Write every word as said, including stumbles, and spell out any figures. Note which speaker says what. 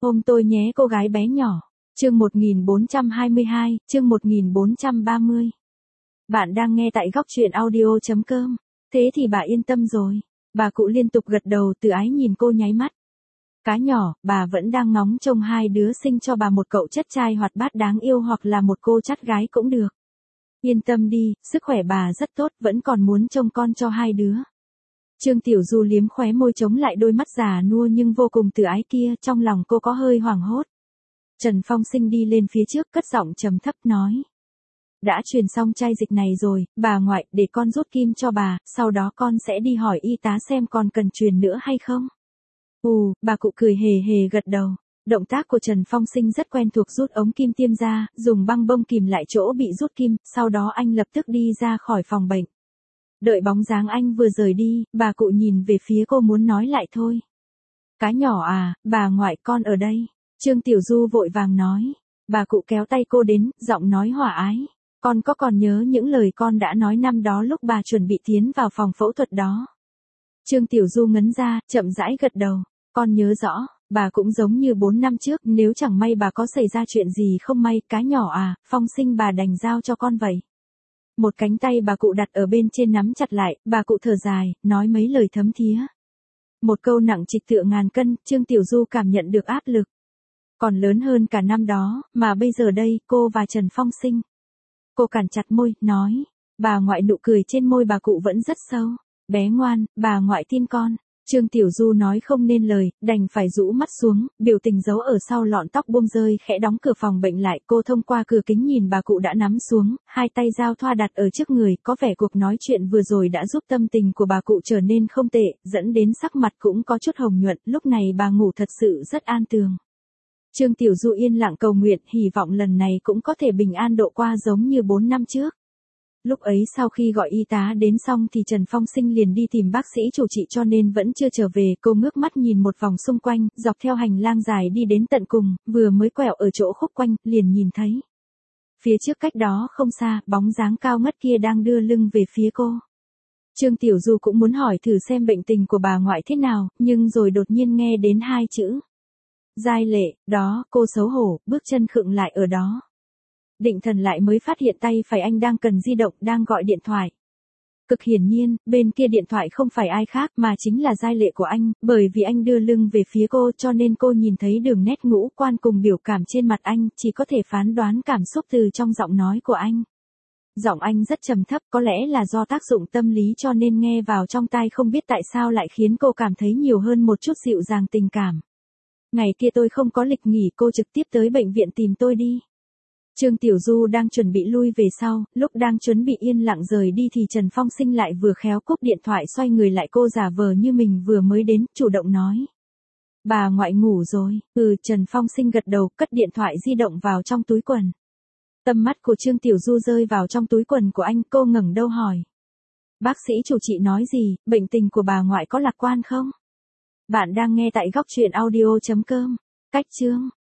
Speaker 1: Ôm tôi nhé cô gái bé nhỏ. Chương một nghìn bốn trăm hai mươi hai, chương một nghìn bốn trăm ba mươi. Bạn đang nghe tại góc truyện audio chấm com. Thế thì bà yên tâm rồi. Bà cụ liên tục gật đầu từ ái nhìn cô nháy mắt. Cá nhỏ, bà vẫn đang ngóng trông hai đứa sinh cho bà một cậu chất trai hoạt bát đáng yêu hoặc là một cô chắt gái cũng được. Yên tâm đi, sức khỏe bà rất tốt, vẫn còn muốn trông con cho hai đứa. Trương Tiểu Du liếm khóe môi chống lại đôi mắt già nua nhưng vô cùng từ ái kia, trong lòng cô có hơi hoảng hốt. Trần Phong Sinh đi lên phía trước cất giọng trầm thấp nói. Đã truyền xong chai dịch này rồi, bà ngoại, để con rút kim cho bà, sau đó con sẽ đi hỏi y tá xem còn cần truyền nữa hay không. Ù, bà cụ cười hề hề gật đầu. Động tác của Trần Phong Sinh rất quen thuộc, rút ống kim tiêm ra, dùng băng bông kìm lại chỗ bị rút kim, sau đó anh lập tức đi ra khỏi phòng bệnh. Đợi bóng dáng anh vừa rời đi, bà cụ nhìn về phía cô muốn nói lại thôi. Cá nhỏ à, bà ngoại con ở đây. Trương Tiểu Du vội vàng nói. Bà cụ kéo tay cô đến, giọng nói hòa ái. Con có còn nhớ những lời con đã nói năm đó lúc bà chuẩn bị tiến vào phòng phẫu thuật đó? Trương Tiểu Du ngấn ra, chậm rãi gật đầu. Con nhớ rõ, bà cũng giống như bốn năm trước, nếu chẳng may bà có xảy ra chuyện gì không may, cá nhỏ à, Phong Sinh bà đành giao cho con vậy. Một cánh tay bà cụ đặt ở bên trên nắm chặt lại, bà cụ thở dài, nói mấy lời thấm thía. Một câu nặng trịch tựa ngàn cân, Trương Tiểu Du cảm nhận được áp lực. Còn lớn hơn cả năm đó, mà bây giờ đây, cô và Trần Phong Sinh. Cô cản chặt môi, nói. Bà ngoại, nụ cười trên môi bà cụ vẫn rất sâu. Bé ngoan, bà ngoại tin con. Trương Tiểu Du nói không nên lời, đành phải rũ mắt xuống, biểu tình giấu ở sau lọn tóc buông rơi, khẽ đóng cửa phòng bệnh lại. Cô thông qua cửa kính nhìn bà cụ đã nắm xuống, hai tay giao thoa đặt ở trước người, có vẻ cuộc nói chuyện vừa rồi đã giúp tâm tình của bà cụ trở nên không tệ, dẫn đến sắc mặt cũng có chút hồng nhuận, lúc này bà ngủ thật sự rất an tường. Trương Tiểu Du yên lặng cầu nguyện, hy vọng lần này cũng có thể bình an độ qua giống như bốn năm trước. Lúc ấy sau khi gọi y tá đến xong thì Trần Phong Sinh liền đi tìm bác sĩ chủ trị cho nên vẫn chưa trở về. Cô ngước mắt nhìn một vòng xung quanh, dọc theo hành lang dài đi đến tận cùng, vừa mới quẹo ở chỗ khúc quanh, liền nhìn thấy. Phía trước cách đó không xa, bóng dáng cao ngất kia đang đưa lưng về phía cô. Trương Tiểu Du cũng muốn hỏi thử xem bệnh tình của bà ngoại thế nào, nhưng rồi đột nhiên nghe đến hai chữ. Giai Lệ, đó, cô xấu hổ, bước chân khựng lại ở đó. Định thần lại mới phát hiện tay phải anh đang cần di động, đang gọi điện thoại. Cực hiển nhiên, bên kia điện thoại không phải ai khác mà chính là Giai Lệ của anh, bởi vì anh đưa lưng về phía cô cho nên cô nhìn thấy đường nét ngũ quan cùng biểu cảm trên mặt anh, chỉ có thể phán đoán cảm xúc từ trong giọng nói của anh. Giọng anh rất trầm thấp, có lẽ là do tác dụng tâm lý cho nên nghe vào trong tai không biết tại sao lại khiến cô cảm thấy nhiều hơn một chút dịu dàng tình cảm. Ngày kia tôi không có lịch nghỉ, cô trực tiếp tới bệnh viện tìm tôi đi. Trương Tiểu Du đang chuẩn bị lui về sau, lúc đang chuẩn bị yên lặng rời đi thì Trần Phong Sinh lại vừa khéo cúp điện thoại, xoay người lại cô giả vờ như mình vừa mới đến, chủ động nói. Bà ngoại ngủ rồi. Ừ, Trần Phong Sinh gật đầu, cất điện thoại di động vào trong túi quần. Tầm mắt của Trương Tiểu Du rơi vào trong túi quần của anh, cô ngẩng đầu hỏi. Bác sĩ chủ trị nói gì, bệnh tình của bà ngoại có lạc quan không? Bạn đang nghe tại góc truyện audio chấm com. Cách chương